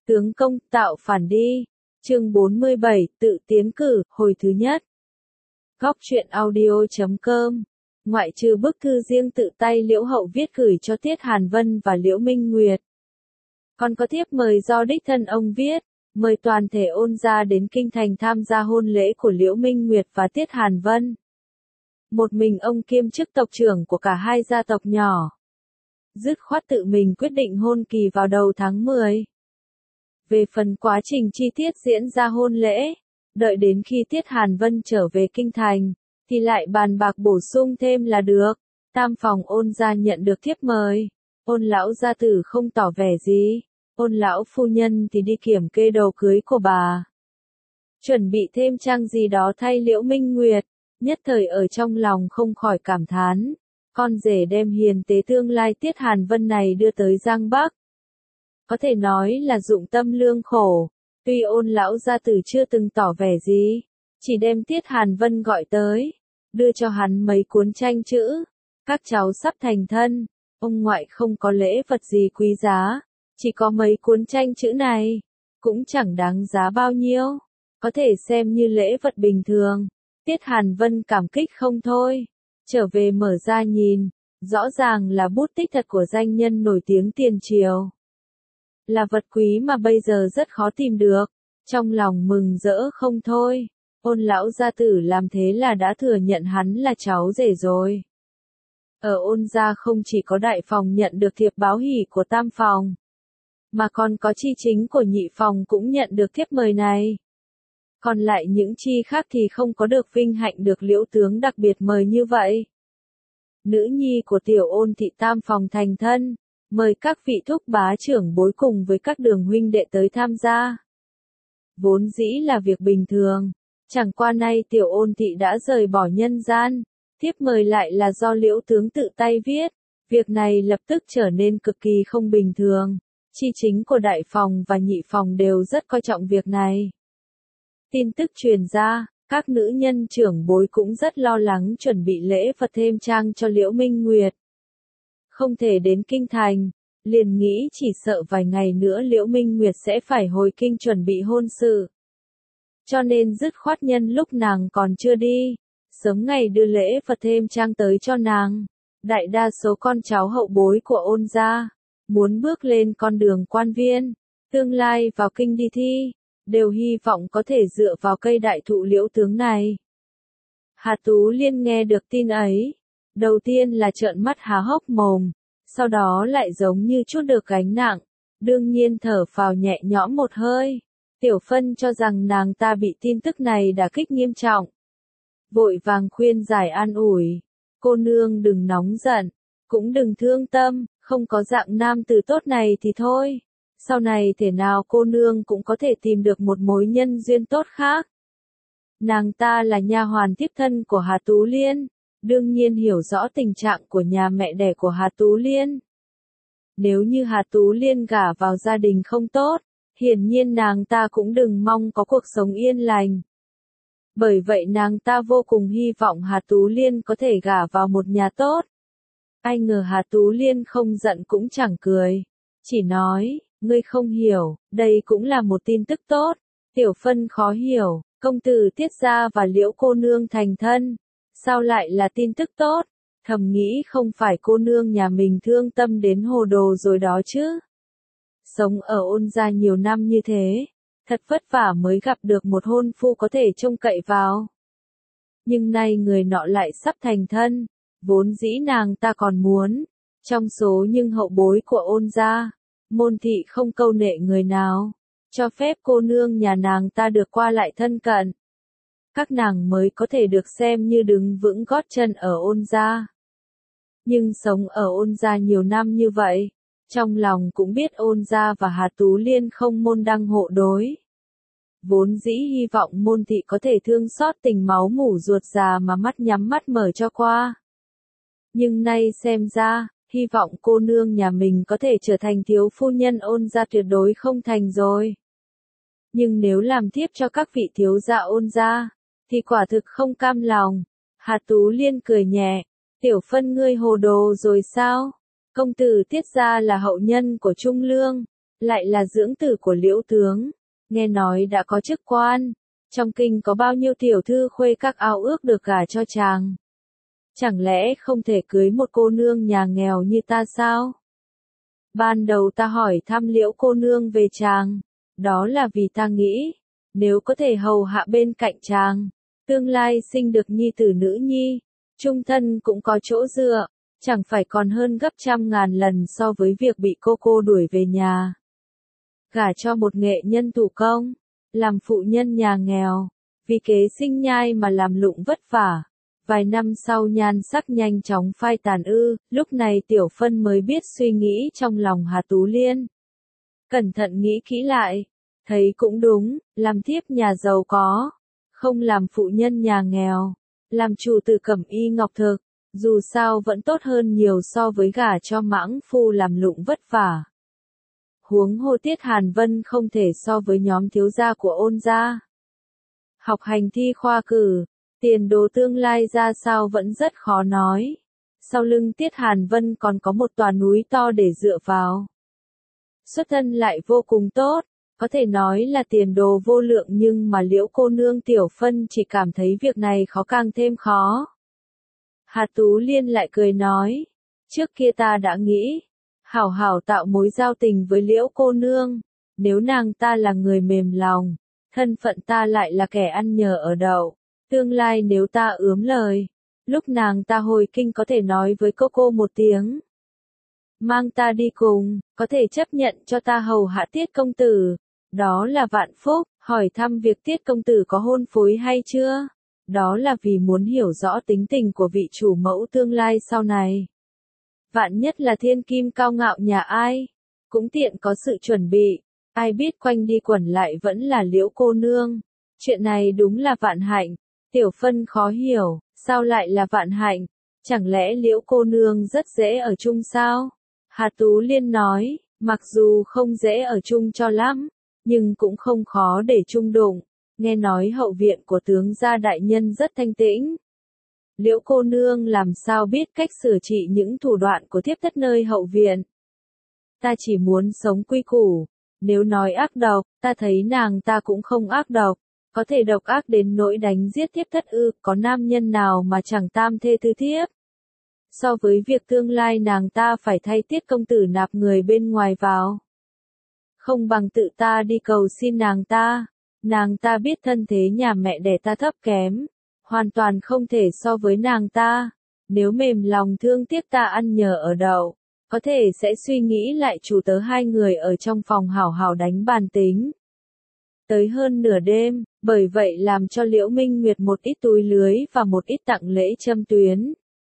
Tướng công tạo phản đi. Chương 47, tự tiến cử, hồi thứ nhất. Góc truyện audio.com. Ngoại trừ bức thư riêng tự tay Liễu Hậu viết gửi cho Tiết Hàn Vân và Liễu Minh Nguyệt, còn có thiếp mời do đích thân ông viết, mời toàn thể Ôn gia đến kinh thành tham gia hôn lễ của Liễu Minh Nguyệt và Tiết Hàn Vân. Một mình ông kiêm chức tộc trưởng của cả hai gia tộc nhỏ, dứt khoát tự mình quyết định hôn kỳ vào đầu tháng 10. Về phần quá trình chi tiết diễn ra hôn lễ, đợi đến khi Tiết Hàn Vân trở về kinh thành, thì lại bàn bạc bổ sung thêm là được. Tam phòng Ôn gia nhận được thiếp mời, Ôn lão gia tử không tỏ vẻ gì, Ôn lão phu nhân thì đi kiểm kê đồ cưới của bà, chuẩn bị thêm trang gì đó thay Liễu Minh Nguyệt, nhất thời ở trong lòng không khỏi cảm thán, con rể đem hiền tế tương lai Tiết Hàn Vân này đưa tới Giang Bắc. Có thể nói là dụng tâm lương khổ, tuy Ôn lão gia tử chưa từng tỏ vẻ gì, chỉ đem Tiết Hàn Vân gọi tới, đưa cho hắn mấy cuốn tranh chữ, các cháu sắp thành thân, ông ngoại không có lễ vật gì quý giá, chỉ có mấy cuốn tranh chữ này, cũng chẳng đáng giá bao nhiêu, có thể xem như lễ vật bình thường. Tiết Hàn Vân cảm kích không thôi, trở về mở ra nhìn, rõ ràng là bút tích thật của danh nhân nổi tiếng tiền triều. Là vật quý mà bây giờ rất khó tìm được, trong lòng mừng rỡ không thôi. Ôn lão gia tử làm thế là đã thừa nhận hắn là cháu rể rồi. Ở Ôn gia không chỉ có đại phòng nhận được thiệp báo hỷ của tam phòng, mà còn có chi chính của nhị phòng cũng nhận được thiếp mời này. Còn lại những chi khác thì không có được vinh hạnh được Liễu tướng đặc biệt mời như vậy. Nữ nhi của tiểu Ôn thị tam phòng thành thân, mời các vị thúc bá trưởng bối cùng với các đường huynh đệ tới tham gia. Vốn dĩ là việc bình thường, chẳng qua nay tiểu Ôn thị đã rời bỏ nhân gian, thiếp mời lại là do Liễu tướng tự tay viết, việc này lập tức trở nên cực kỳ không bình thường, chi chính của đại phòng và nhị phòng đều rất coi trọng việc này. Tin tức truyền ra, các nữ nhân trưởng bối cũng rất lo lắng chuẩn bị lễ vật thêm trang cho Liễu Minh Nguyệt. Không thể đến kinh thành, liền nghĩ chỉ sợ vài ngày nữa Liễu Minh Nguyệt sẽ phải hồi kinh chuẩn bị hôn sự. Cho nên dứt khoát nhân lúc nàng còn chưa đi, sớm ngày đưa lễ vật thêm trang tới cho nàng. Đại đa số con cháu hậu bối của Ôn gia, muốn bước lên con đường quan viên, tương lai vào kinh đi thi, đều hy vọng có thể dựa vào cây đại thụ Liễu tướng này. Hà Tú Liên nghe được tin ấy, đầu tiên là trợn mắt há hốc mồm, sau đó lại giống như chút được gánh nặng, đương nhiên thở phào nhẹ nhõm một hơi. Tiểu Phân cho rằng nàng ta bị tin tức này đả kích nghiêm trọng, vội vàng khuyên giải an ủi, cô nương đừng nóng giận, cũng đừng thương tâm, không có dạng nam tử tốt này thì thôi, sau này thể nào cô nương cũng có thể tìm được một mối nhân duyên tốt khác. Nàng ta là nha hoàn thiếp thân của Hà Tú Liên, đương nhiên hiểu rõ tình trạng của nhà mẹ đẻ của Hà Tú Liên. Nếu như Hà Tú Liên gả vào gia đình không tốt, hiển nhiên nàng ta cũng đừng mong có cuộc sống yên lành. Bởi vậy nàng ta vô cùng hy vọng Hà Tú Liên có thể gả vào một nhà tốt. Ai ngờ Hà Tú Liên không giận cũng chẳng cười, chỉ nói, ngươi không hiểu, đây cũng là một tin tức tốt. Tiểu Phân khó hiểu, công tử Tiết gia và Liễu cô nương thành thân, sao lại là tin tức tốt, thầm nghĩ không phải cô nương nhà mình thương tâm đến hồ đồ rồi đó chứ. Sống ở Ôn gia nhiều năm như thế, thật vất vả mới gặp được một hôn phu có thể trông cậy vào. Nhưng nay người nọ lại sắp thành thân, vốn dĩ nàng ta còn muốn, trong số những hậu bối của Ôn gia, môn thị không câu nệ người nào, cho phép cô nương nhà nàng ta được qua lại thân cận. Các nàng mới có thể được xem như đứng vững gót chân ở Ôn gia. Nhưng sống ở Ôn gia nhiều năm như vậy, trong lòng cũng biết Ôn gia và Hà Tú Liên không môn đăng hộ đối. Vốn dĩ hy vọng môn thị có thể thương xót tình máu mủ ruột già mà mắt nhắm mắt mở cho qua. Nhưng nay xem ra, hy vọng cô nương nhà mình có thể trở thành thiếu phu nhân Ôn gia tuyệt đối không thành rồi. Nhưng nếu làm thiếp cho các vị thiếu gia Ôn gia, thì quả thực không cam lòng. Hà Tú Liên cười nhẹ, Tiểu Phân ngươi hồ đồ rồi sao? Công tử Tiết gia là hậu nhân của Trung Lương, lại là dưỡng tử của Liễu tướng, nghe nói đã có chức quan, trong kinh có bao nhiêu tiểu thư khuê các ao ước được gả cho chàng. Chẳng lẽ không thể cưới một cô nương nhà nghèo như ta sao? Ban đầu ta hỏi thăm Liễu cô nương về chàng, đó là vì ta nghĩ, nếu có thể hầu hạ bên cạnh chàng, tương lai sinh được nhi tử nữ nhi, chung thân cũng có chỗ dựa, chẳng phải còn hơn gấp trăm ngàn lần so với việc bị cô đuổi về nhà. Gả cho một nghệ nhân thủ công, làm phụ nhân nhà nghèo, vì kế sinh nhai mà làm lụng vất vả. Vài năm sau nhan sắc nhanh chóng phai tàn lúc này Tiểu Phân mới biết suy nghĩ trong lòng Hà Tú Liên. Cẩn thận nghĩ kỹ lại, thấy cũng đúng, làm thiếp nhà giàu có, không làm phụ nhân nhà nghèo, làm chủ từ Cẩm Y Ngọc Thực, dù sao vẫn tốt hơn nhiều so với gả cho mãng phu làm lụng vất vả. Huống hồ Tiết Hàn Vân không thể so với nhóm thiếu gia của Ôn gia. Học hành thi khoa cử, tiền đồ tương lai ra sao vẫn rất khó nói. Sau lưng Tiết Hàn Vân còn có một tòa núi to để dựa vào. Xuất thân lại vô cùng tốt, có thể nói là tiền đồ vô lượng, nhưng mà Liễu cô nương Tiểu Phân chỉ cảm thấy việc này khó càng thêm khó. Hà Tú Liên lại cười nói, trước kia ta đã nghĩ, hảo hảo tạo mối giao tình với Liễu cô nương, nếu nàng ta là người mềm lòng, thân phận ta lại là kẻ ăn nhờ ở đậu, tương lai nếu ta ướm lời, lúc nàng ta hồi kinh có thể nói với cô một tiếng. Mang ta đi cùng, có thể chấp nhận cho ta hầu hạ Tiết công tử, đó là vạn phúc, hỏi thăm việc Tiết công tử có hôn phối hay chưa, đó là vì muốn hiểu rõ tính tình của vị chủ mẫu tương lai sau này. Vạn nhất là thiên kim cao ngạo nhà ai, cũng tiện có sự chuẩn bị, ai biết quanh đi quẩn lại vẫn là Liễu cô nương. Chuyện này đúng là vạn hạnh, Tiểu Phân khó hiểu, sao lại là vạn hạnh, chẳng lẽ Liễu cô nương rất dễ ở chung sao? Hà Tú Liên nói, mặc dù không dễ ở chung cho lắm, nhưng cũng không khó để chung đụng, nghe nói hậu viện của tướng gia đại nhân rất thanh tĩnh. Liễu cô nương làm sao biết cách sửa trị những thủ đoạn của thiếp thất nơi hậu viện? Ta chỉ muốn sống quy củ, nếu nói ác độc, ta thấy nàng ta cũng không ác độc, có thể độc ác đến nỗi đánh giết thiếp thất có nam nhân nào mà chẳng tam thê tứ thiếp. So với việc tương lai nàng ta phải thay Tiết công tử nạp người bên ngoài vào, không bằng tự ta đi cầu xin nàng ta biết thân thế nhà mẹ đẻ ta thấp kém, hoàn toàn không thể so với nàng ta, nếu mềm lòng thương tiếc ta ăn nhờ ở đậu, có thể sẽ suy nghĩ lại chủ tớ hai người ở trong phòng hảo hảo đánh bàn tính. Tới hơn nửa đêm, bởi vậy làm cho Liễu Minh Nguyệt một ít túi lưới và một ít tặng lễ châm tuyến.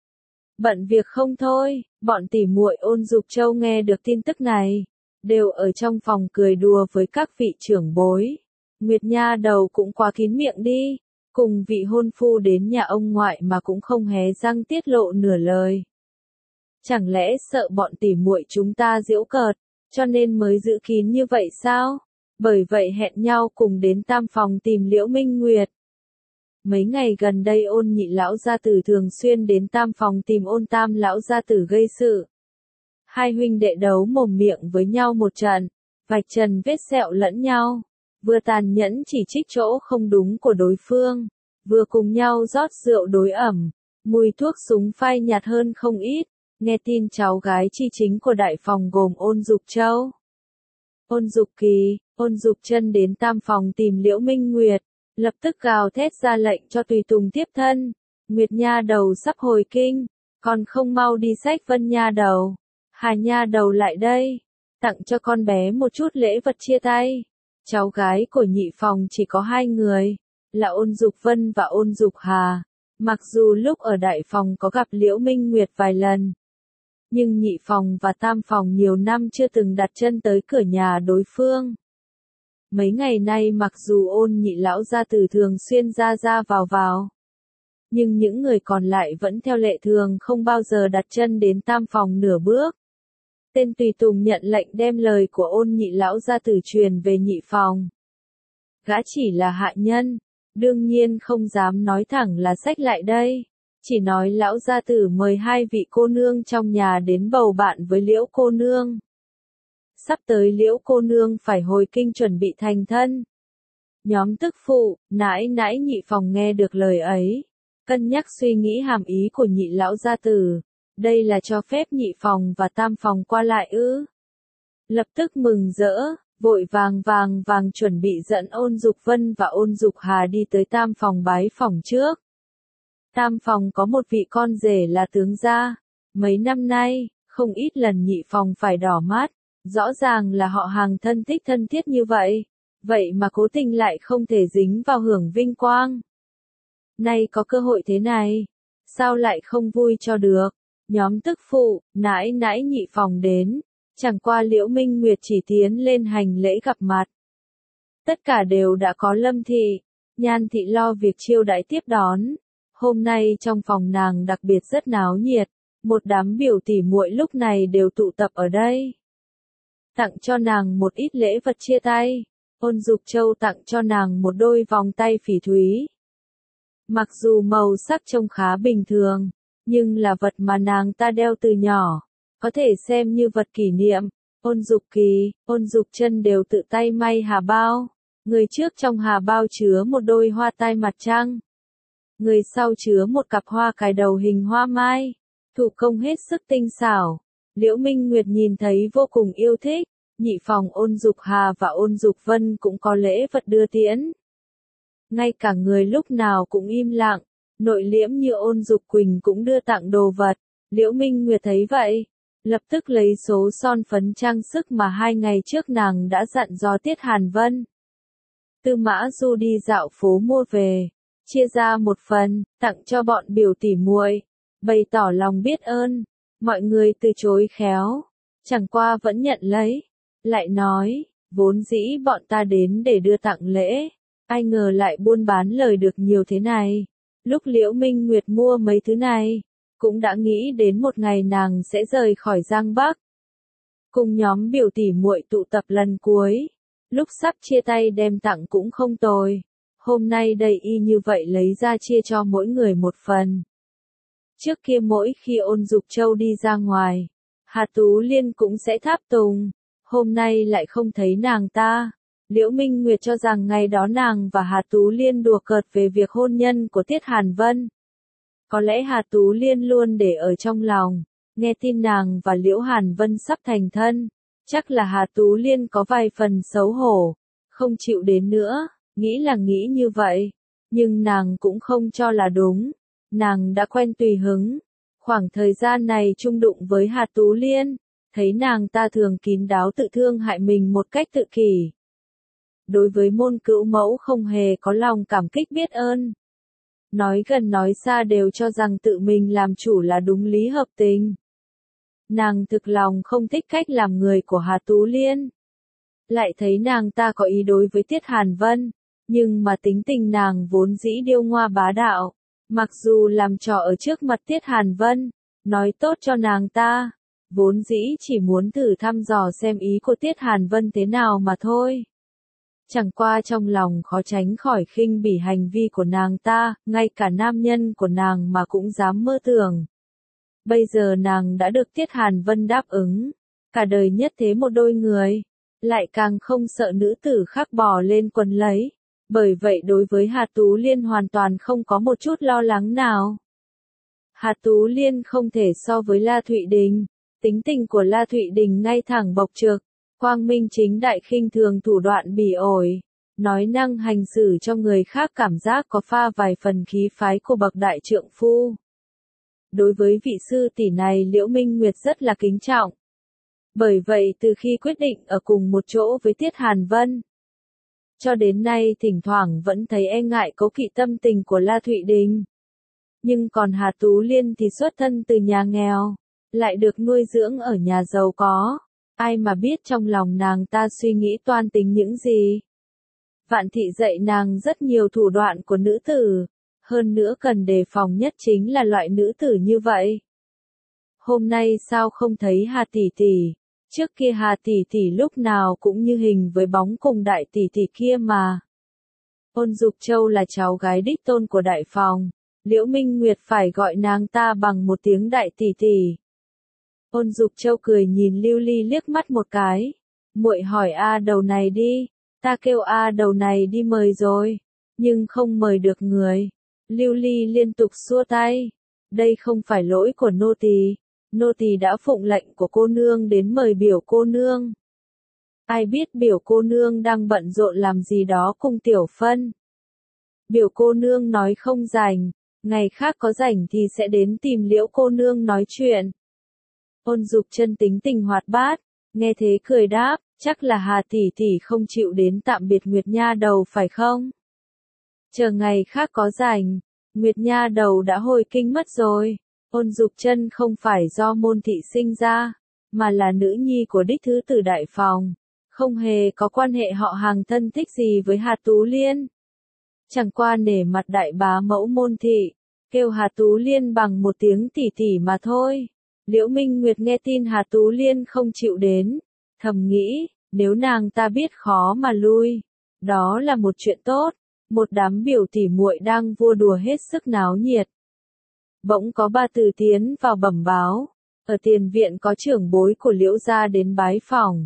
Bận việc không thôi, bọn tỉ muội Ôn Dục Châu nghe được tin tức này, đều ở trong phòng cười đùa với các vị trưởng bối. Nguyệt nha đầu cũng quá kín miệng đi, cùng vị hôn phu đến nhà ông ngoại mà cũng không hé răng tiết lộ nửa lời. Chẳng lẽ sợ bọn tỉ muội chúng ta giễu cợt, cho nên mới giữ kín như vậy sao? Bởi vậy hẹn nhau cùng đến tam phòng tìm Liễu Minh Nguyệt. Mấy ngày gần đây Ôn nhị lão gia tử thường xuyên đến tam phòng tìm Ôn tam lão gia tử gây sự. Hai huynh đệ đấu mồm miệng với nhau một trận, vạch trần vết sẹo lẫn nhau, vừa tàn nhẫn chỉ trích chỗ không đúng của đối phương, vừa cùng nhau rót rượu đối ẩm, mùi thuốc súng phai nhạt hơn không ít. Nghe tin cháu gái chi chính của đại phòng gồm Ôn Dục Châu, Ôn Dục Kỳ, Ôn Dục Chân đến tam phòng tìm Liễu Minh Nguyệt, lập tức gào thét ra lệnh cho tùy tùng tiếp thân. Nguyệt nha đầu sắp hồi kinh, còn không mau đi xách Vân nha đầu, Hà nha đầu lại đây, tặng cho con bé một chút lễ vật chia tay. Cháu gái của nhị phòng chỉ có hai người, là Ôn Dục Vân và Ôn Dục Hà. Mặc dù lúc ở đại phòng có gặp Liễu Minh Nguyệt vài lần, nhưng nhị phòng và tam phòng nhiều năm chưa từng đặt chân tới cửa nhà đối phương. Mấy ngày nay mặc dù Ôn nhị lão gia tử thường xuyên ra ra vào, nhưng những người còn lại vẫn theo lệ thường không bao giờ đặt chân đến tam phòng nửa bước. Tên tùy tùng nhận lệnh đem lời của Ôn nhị lão gia tử truyền về nhị phòng. Gã chỉ là hạ nhân, đương nhiên không dám nói thẳng là xách lại đây, chỉ nói lão gia tử mời hai vị cô nương trong nhà đến bầu bạn với Liễu cô nương. Sắp tới Liễu cô nương phải hồi kinh chuẩn bị thành thân. Nhóm tức phụ, nãi nãi Nhị Phòng nghe được lời ấy, cân nhắc suy nghĩ hàm ý của Nhị lão gia tử, đây là cho phép Nhị Phòng và Tam Phòng qua lại ư? Lập tức mừng rỡ, vội vàng chuẩn bị dẫn Ôn Dục Vân và Ôn Dục Hà đi tới Tam Phòng bái phỏng trước. Tam Phòng có một vị con rể là tướng gia, mấy năm nay, không ít lần Nhị Phòng phải đỏ mắt, rõ ràng là họ hàng thân thích thân thiết như vậy, vậy mà cố tình lại không thể dính vào hưởng vinh quang. Nay có cơ hội thế này, sao lại không vui cho được? Nhóm tức phụ, nãi nãi Nhị Phòng đến, chẳng qua Liễu Minh Nguyệt chỉ tiến lên hành lễ gặp mặt. Tất cả đều đã có Lâm Thị, Nhan Thị lo việc chiêu đãi tiếp đón. Hôm nay trong phòng nàng đặc biệt rất náo nhiệt, một đám biểu tỉ muội lúc này đều tụ tập ở đây. Tặng cho nàng một ít lễ vật chia tay, Ôn Dục Châu tặng cho nàng một đôi vòng tay phỉ thúy. Mặc dù màu sắc trông khá bình thường, nhưng là vật mà nàng ta đeo từ nhỏ, có thể xem như vật kỷ niệm. Ôn Dục Kỳ, Ôn Dục Chân đều tự tay may hà bao, người trước trong hà bao chứa một đôi hoa tai mặt trăng, người sau chứa một cặp hoa cài đầu hình hoa mai, thủ công hết sức tinh xảo. Liễu Minh Nguyệt nhìn thấy vô cùng yêu thích. Nhị Phòng Ôn Dục Hà và Ôn Dục Vân cũng có lễ vật đưa tiễn. Ngay cả người lúc nào cũng im lặng, nội liễm như Ôn Dục Quỳnh cũng đưa tặng đồ vật. Liễu Minh Nguyệt thấy vậy, lập tức lấy số son phấn trang sức mà 2 ngày trước nàng đã dặn dò Tiết Hàn Vân. Tư Mã Du đi dạo phố mua về, chia ra một phần, tặng cho bọn biểu tỉ muội, bày tỏ lòng biết ơn. Mọi người từ chối khéo, chẳng qua vẫn nhận lấy, lại nói, vốn dĩ bọn ta đến để đưa tặng lễ, ai ngờ lại buôn bán lời được nhiều thế này. Lúc Liễu Minh Nguyệt mua mấy thứ này, cũng đã nghĩ đến một ngày nàng sẽ rời khỏi Giang Bắc. Cùng nhóm biểu tỉ muội tụ tập lần cuối, lúc sắp chia tay đem tặng cũng không tồi. Hôm nay đây y như vậy lấy ra chia cho mỗi người một phần. Trước kia mỗi khi Ôn Dục Châu đi ra ngoài, Hà Tú Liên cũng sẽ tháp tùng. Hôm nay lại không thấy nàng ta. Liễu Minh Nguyệt cho rằng ngày đó nàng và Hà Tú Liên đùa cợt về việc hôn nhân của Tiết Hàn Vân. Có lẽ Hà Tú Liên luôn để ở trong lòng, nghe tin nàng và Liễu Hàn Vân sắp thành thân, chắc là Hà Tú Liên có vài phần xấu hổ, không chịu đến nữa, nghĩ là nghĩ như vậy, nhưng nàng cũng không cho là đúng, nàng đã quen tùy hứng. Khoảng thời gian này chung đụng với Hà Tú Liên, thấy nàng ta thường kín đáo tự thương hại mình một cách tự kỷ. Đối với môn cữu mẫu không hề có lòng cảm kích biết ơn. Nói gần nói xa đều cho rằng tự mình làm chủ là đúng lý hợp tình. Nàng thực lòng không thích cách làm người của Hà Tú Liên. Lại thấy nàng ta có ý đối với Tiết Hàn Vân, nhưng mà tính tình nàng vốn dĩ điêu ngoa bá đạo. Mặc dù làm trò ở trước mặt Tiết Hàn Vân, nói tốt cho nàng ta, vốn dĩ chỉ muốn thử thăm dò xem ý của Tiết Hàn Vân thế nào mà thôi. Chẳng qua trong lòng khó tránh khỏi khinh bỉ hành vi của nàng ta, ngay cả nam nhân của nàng mà cũng dám mơ tưởng. Bây giờ nàng đã được Tiết Hàn Vân đáp ứng, cả đời nhất thế một đôi người, lại càng không sợ nữ tử khác bò lên quần lấy. Bởi vậy đối với Hà Tú Liên hoàn toàn không có một chút lo lắng nào. Hà Tú Liên không thể so với La Thụy Đình, tính tình của La Thụy Đình ngay thẳng bộc trực, quang minh chính đại khinh thường thủ đoạn bỉ ổi, nói năng hành xử cho người khác cảm giác có pha vài phần khí phái của bậc đại trượng phu. Đối với vị sư tỷ này Liễu Minh Nguyệt rất là kính trọng. Bởi vậy từ khi quyết định ở cùng một chỗ với Tiết Hàn Vân, cho đến nay thỉnh thoảng vẫn thấy e ngại cố kỵ tâm tình của La Thụy Đình. Nhưng còn Hà Tú Liên thì xuất thân từ nhà nghèo, lại được nuôi dưỡng ở nhà giàu có. Ai mà biết trong lòng nàng ta suy nghĩ toan tính những gì. Vạn Thị dạy nàng rất nhiều thủ đoạn của nữ tử, hơn nữa cần đề phòng nhất chính là loại nữ tử như vậy. Hôm nay sao không thấy Hà tỷ tỷ? Trước kia Hà tỷ tỷ lúc nào cũng như hình với bóng cùng đại tỷ tỷ kia mà. Ôn Dục Châu là cháu gái đích tôn của đại phòng, Liễu Minh Nguyệt phải gọi nàng ta bằng một tiếng đại tỷ tỷ. Ôn Dục Châu cười nhìn Lưu Ly liếc mắt một cái, Muội hỏi A đầu này đi, ta kêu A đầu này đi mời rồi, nhưng không mời được người. Lưu Ly liên tục xua tay, đây không phải lỗi của nô tỳ đã phụng lệnh của cô nương đến mời biểu cô nương. Ai biết biểu cô nương đang bận rộn làm gì đó cùng Tiểu Phân. Biểu cô nương nói không rảnh, ngày khác có rảnh thì sẽ đến tìm Liễu cô nương nói chuyện. Ôn Dục Chân tính tình hoạt bát, nghe thế cười đáp, chắc là Hà tỷ tỷ không chịu đến tạm biệt Nguyệt Nha đầu phải không? Chờ ngày khác có rảnh, Nguyệt Nha đầu đã hồi kinh mất rồi. Ôn Dục Chân không phải do môn thị sinh ra, mà là nữ nhi của đích thứ tử đại phòng, không hề có quan hệ họ hàng thân thích gì với Hà Tú Liên. Chẳng qua nể mặt đại bá mẫu môn thị, kêu Hà Tú Liên bằng một tiếng tỷ tỷ mà thôi. Liễu Minh Nguyệt nghe tin Hà Tú Liên không chịu đến, thầm nghĩ, nếu nàng ta biết khó mà lui, đó là một chuyện tốt. Một đám biểu tỷ muội đang vui đùa hết sức náo nhiệt. Bỗng có ba từ tiến vào bẩm báo, ở tiền viện có trưởng bối của Liễu gia đến bái phỏng.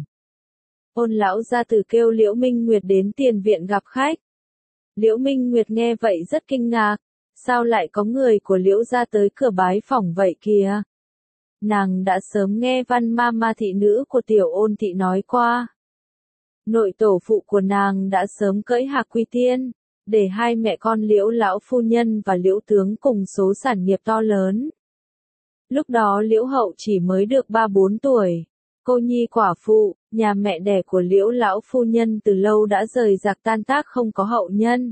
Ôn lão gia tử kêu Liễu Minh Nguyệt đến tiền viện gặp khách. Liễu Minh Nguyệt nghe vậy rất kinh ngạc, sao lại có người của Liễu gia tới cửa bái phỏng vậy kìa? Nàng đã sớm nghe Văn Ma thị nữ của Tiểu Ôn thị nói qua. Nội tổ phụ của nàng đã sớm cưỡi Hạc Quy Tiên, để hai mẹ con Liễu lão phu nhân và Liễu tướng cùng số sản nghiệp to lớn. Lúc đó Liễu hậu chỉ mới được 3-4 tuổi, cô nhi quả phụ, nhà mẹ đẻ của Liễu lão phu nhân từ lâu đã rời rạc tan tác không có hậu nhân.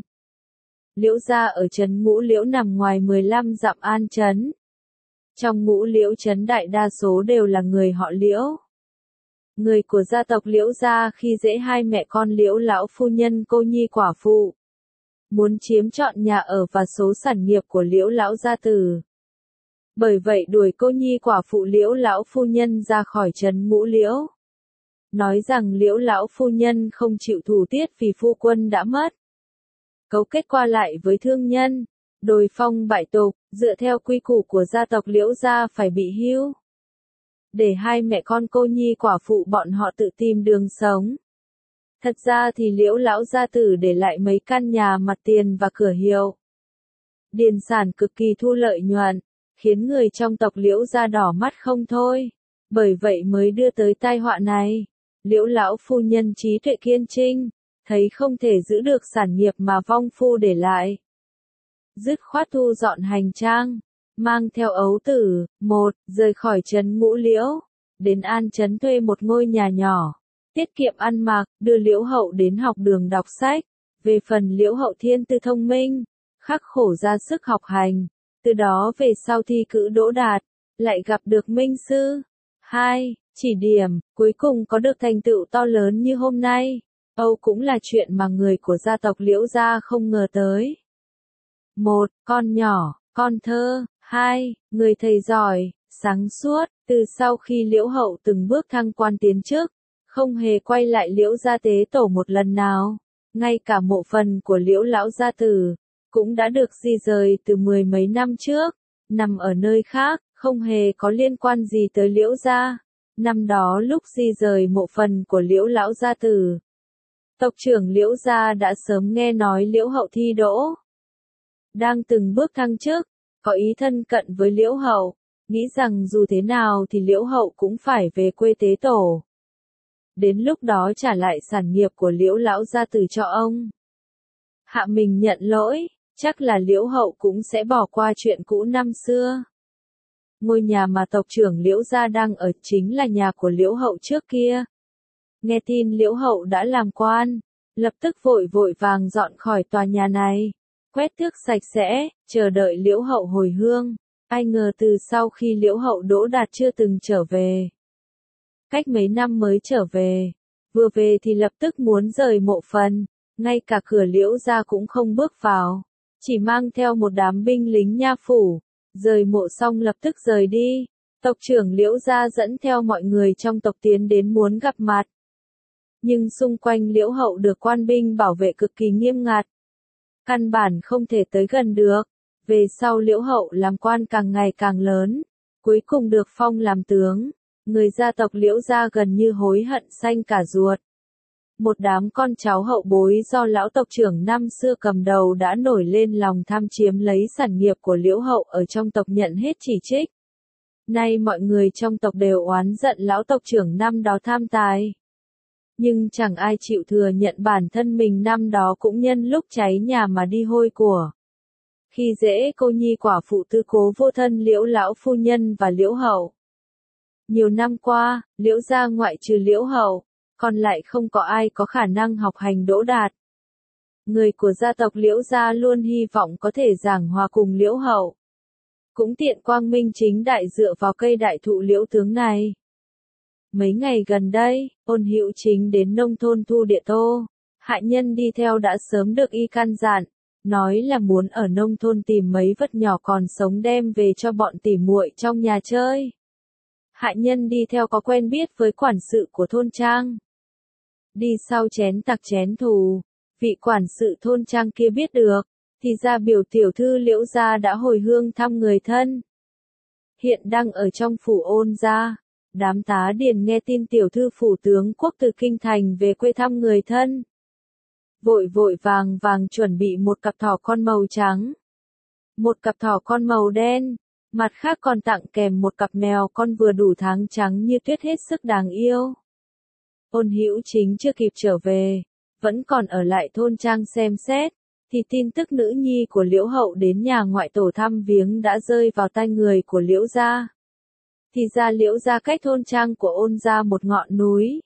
Liễu gia ở trấn Ngũ Liễu nằm ngoài 15 dặm An trấn. Trong Ngũ Liễu trấn đại đa số đều là người họ Liễu. Người của gia tộc Liễu gia khi dễ hai mẹ con Liễu lão phu nhân cô nhi quả phụ, muốn chiếm trọn nhà ở và số sản nghiệp của Liễu lão gia tử. Bởi vậy đuổi cô nhi quả phụ Liễu lão phu nhân ra khỏi trấn Ngũ Liễu. Nói rằng Liễu lão phu nhân không chịu thủ tiết vì phu quân đã mất. Cấu kết qua lại với thương nhân, đồi phong bại tục, dựa theo quy củ của gia tộc Liễu gia phải bị hưu. Để hai mẹ con cô nhi quả phụ bọn họ tự tìm đường sống. Thật ra thì Liễu lão gia tử để lại mấy căn nhà mặt tiền và cửa hiệu. Điền sản cực kỳ thu lợi nhuận, khiến người trong tộc Liễu gia đỏ mắt không thôi. Bởi vậy mới đưa tới tai họa này. Liễu lão phu nhân trí tuệ kiên trinh, thấy không thể giữ được sản nghiệp mà vong phu để lại. Dứt khoát thu dọn hành trang, mang theo ấu tử, rời khỏi trấn Ngũ Liễu, đến An trấn thuê một ngôi nhà nhỏ, tiết kiệm ăn mặc, đưa Liễu hậu đến học đường đọc sách. Về phần Liễu hậu thiên tư thông minh, khắc khổ ra sức học hành, từ đó về sau thi cử đỗ đạt, lại gặp được minh sư. 2. Chỉ điểm, cuối cùng có được thành tựu to lớn như hôm nay. Âu cũng là chuyện mà người của gia tộc Liễu gia không ngờ tới. 1. Con nhỏ, con thơ. 2. Người thầy giỏi, sáng suốt. Từ sau khi Liễu hậu từng bước thăng quan tiến chức, không hề quay lại Liễu gia tế tổ một lần nào. Ngay cả mộ phần của Liễu lão gia tử cũng đã được di rời từ 10 mấy năm trước, nằm ở nơi khác, không hề có liên quan gì tới Liễu gia. Năm đó lúc di rời mộ phần của Liễu lão gia tử, tộc trưởng Liễu gia đã sớm nghe nói Liễu hậu thi đỗ, đang từng bước thăng chức, có ý thân cận với Liễu hậu, nghĩ rằng dù thế nào thì Liễu hậu cũng phải về quê tế tổ. Đến lúc đó trả lại sản nghiệp của Liễu lão gia tử cho ông. Hạ mình nhận lỗi, chắc là Liễu hậu cũng sẽ bỏ qua chuyện cũ năm xưa. Ngôi nhà mà tộc trưởng Liễu gia đang ở chính là nhà của Liễu hậu trước kia. Nghe tin Liễu hậu đã làm quan, lập tức vội vàng dọn khỏi tòa nhà này, quét tước sạch sẽ, chờ đợi Liễu hậu hồi hương. Ai ngờ từ sau khi Liễu hậu đỗ đạt chưa từng trở về. Cách mấy năm mới trở về, vừa về thì lập tức muốn rời mộ phần, ngay cả cửa Liễu gia cũng không bước vào, chỉ mang theo một đám binh lính nha phủ, rời mộ xong lập tức rời đi. Tộc trưởng Liễu gia dẫn theo mọi người trong tộc tiến đến muốn gặp mặt. Nhưng xung quanh Liễu hậu được quan binh bảo vệ cực kỳ nghiêm ngặt, căn bản không thể tới gần được. Về sau Liễu hậu làm quan càng ngày càng lớn, cuối cùng được phong làm tướng, Người gia tộc Liễu gia gần như hối hận xanh cả ruột. Một đám con cháu hậu bối do lão tộc trưởng năm xưa cầm đầu đã nổi lên lòng tham chiếm lấy sản nghiệp của Liễu hậu ở trong tộc nhận hết chỉ trích. Nay mọi người trong tộc đều oán giận lão tộc trưởng năm đó tham tài. Nhưng chẳng ai chịu thừa nhận bản thân mình năm đó cũng nhân lúc cháy nhà mà đi hôi của. Khi dễ cô nhi quả phụ tư cố vô thân Liễu lão phu nhân và Liễu hậu. Nhiều năm qua, Liễu gia ngoại trừ Liễu hậu, còn lại không có ai có khả năng học hành đỗ đạt. Người của gia tộc Liễu gia luôn hy vọng có thể giảng hòa cùng Liễu hậu. Cũng tiện quang minh chính đại dựa vào cây đại thụ Liễu tướng này. Mấy ngày gần đây, Ôn Hữu Chính đến nông thôn Thu Địa Tô. Hạ nhân đi theo đã sớm được y căn dặn, nói là muốn ở nông thôn tìm mấy vật nhỏ còn sống đem về cho bọn tỉ muội trong nhà chơi. Hạ nhân đi theo có quen biết với quản sự của thôn trang. Đi sau chén tặc chén thù, vị quản sự thôn trang kia biết được, thì ra biểu tiểu thư Liễu gia đã hồi hương thăm người thân. Hiện đang ở trong phủ Ôn gia, đám tá điền nghe tin tiểu thư phủ tướng quốc từ kinh thành về quê thăm người thân. Vội vội vàng vàng chuẩn bị một cặp thỏ con màu trắng, một cặp thỏ con màu đen, mặt khác còn tặng kèm một cặp mèo con vừa đủ tháng trắng như tuyết hết sức đáng yêu. Ôn Hữu Chính chưa kịp trở về, vẫn còn ở lại thôn trang xem xét, thì tin tức nữ nhi của Liễu hậu đến nhà ngoại tổ thăm viếng đã rơi vào tai người của Liễu gia. Thì ra Liễu gia cách thôn trang của Ôn gia một ngọn núi.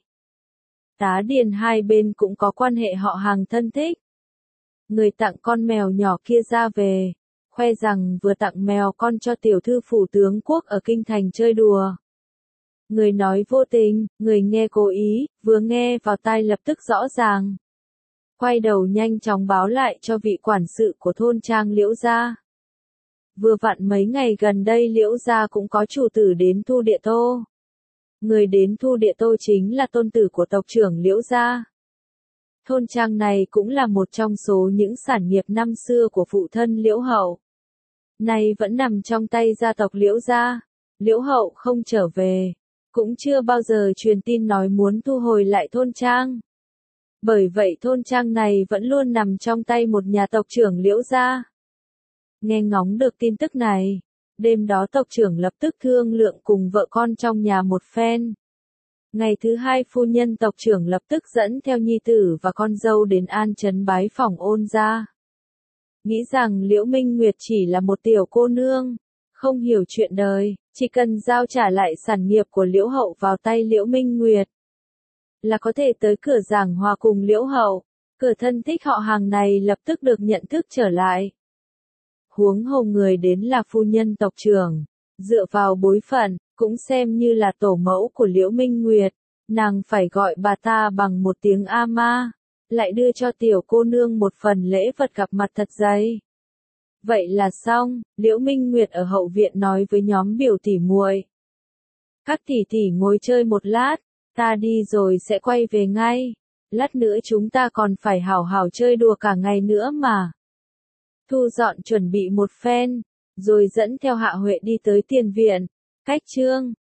Tá điền hai bên cũng có quan hệ họ hàng thân thích. Người tặng con mèo nhỏ kia ra về, khoe rằng vừa tặng mèo con cho tiểu thư phủ tướng quốc ở kinh thành chơi đùa. Người nói vô tình, người nghe cố ý, vừa nghe vào tai lập tức rõ ràng. Quay đầu nhanh chóng báo lại cho vị quản sự của thôn trang Liễu gia. Vừa vặn mấy ngày gần đây Liễu gia cũng có chủ tử đến Thu Địa Tô. Người đến Thu Địa Tô chính là tôn tử của tộc trưởng Liễu gia. Thôn trang này cũng là một trong số những sản nghiệp năm xưa của phụ thân Liễu hậu. Nay vẫn nằm trong tay gia tộc Liễu gia. Liễu hậu không trở về, cũng chưa bao giờ truyền tin nói muốn thu hồi lại thôn trang. Bởi vậy thôn trang này vẫn luôn nằm trong tay một nhà tộc trưởng Liễu gia. Nghe ngóng được tin tức này, đêm đó tộc trưởng lập tức thương lượng cùng vợ con trong nhà một phen. Ngày thứ hai phu nhân tộc trưởng lập tức dẫn theo nhi tử và con dâu đến An Trấn bái phỏng Ôn gia. Nghĩ rằng Liễu Minh Nguyệt chỉ là một tiểu cô nương, không hiểu chuyện đời, chỉ cần giao trả lại sản nghiệp của Liễu hậu vào tay Liễu Minh Nguyệt, là có thể tới cửa giảng hòa cùng Liễu hậu, cửa thân thích họ hàng này lập tức được nhận thức trở lại. Huống hồ người đến là phu nhân tộc trưởng, dựa vào bối phận, cũng xem như là tổ mẫu của Liễu Minh Nguyệt, nàng phải gọi bà ta bằng một tiếng A ma, lại đưa cho tiểu cô nương một phần lễ vật gặp mặt thật dày. Vậy là xong, Liễu Minh Nguyệt ở hậu viện nói với nhóm biểu tỉ muội. Các tỷ tỷ ngồi chơi một lát, ta đi rồi sẽ quay về ngay, lát nữa chúng ta còn phải hảo hảo chơi đùa cả ngày nữa mà. Thu dọn chuẩn bị một phen, rồi dẫn theo Hạ Huệ đi tới tiền viện. Cách chương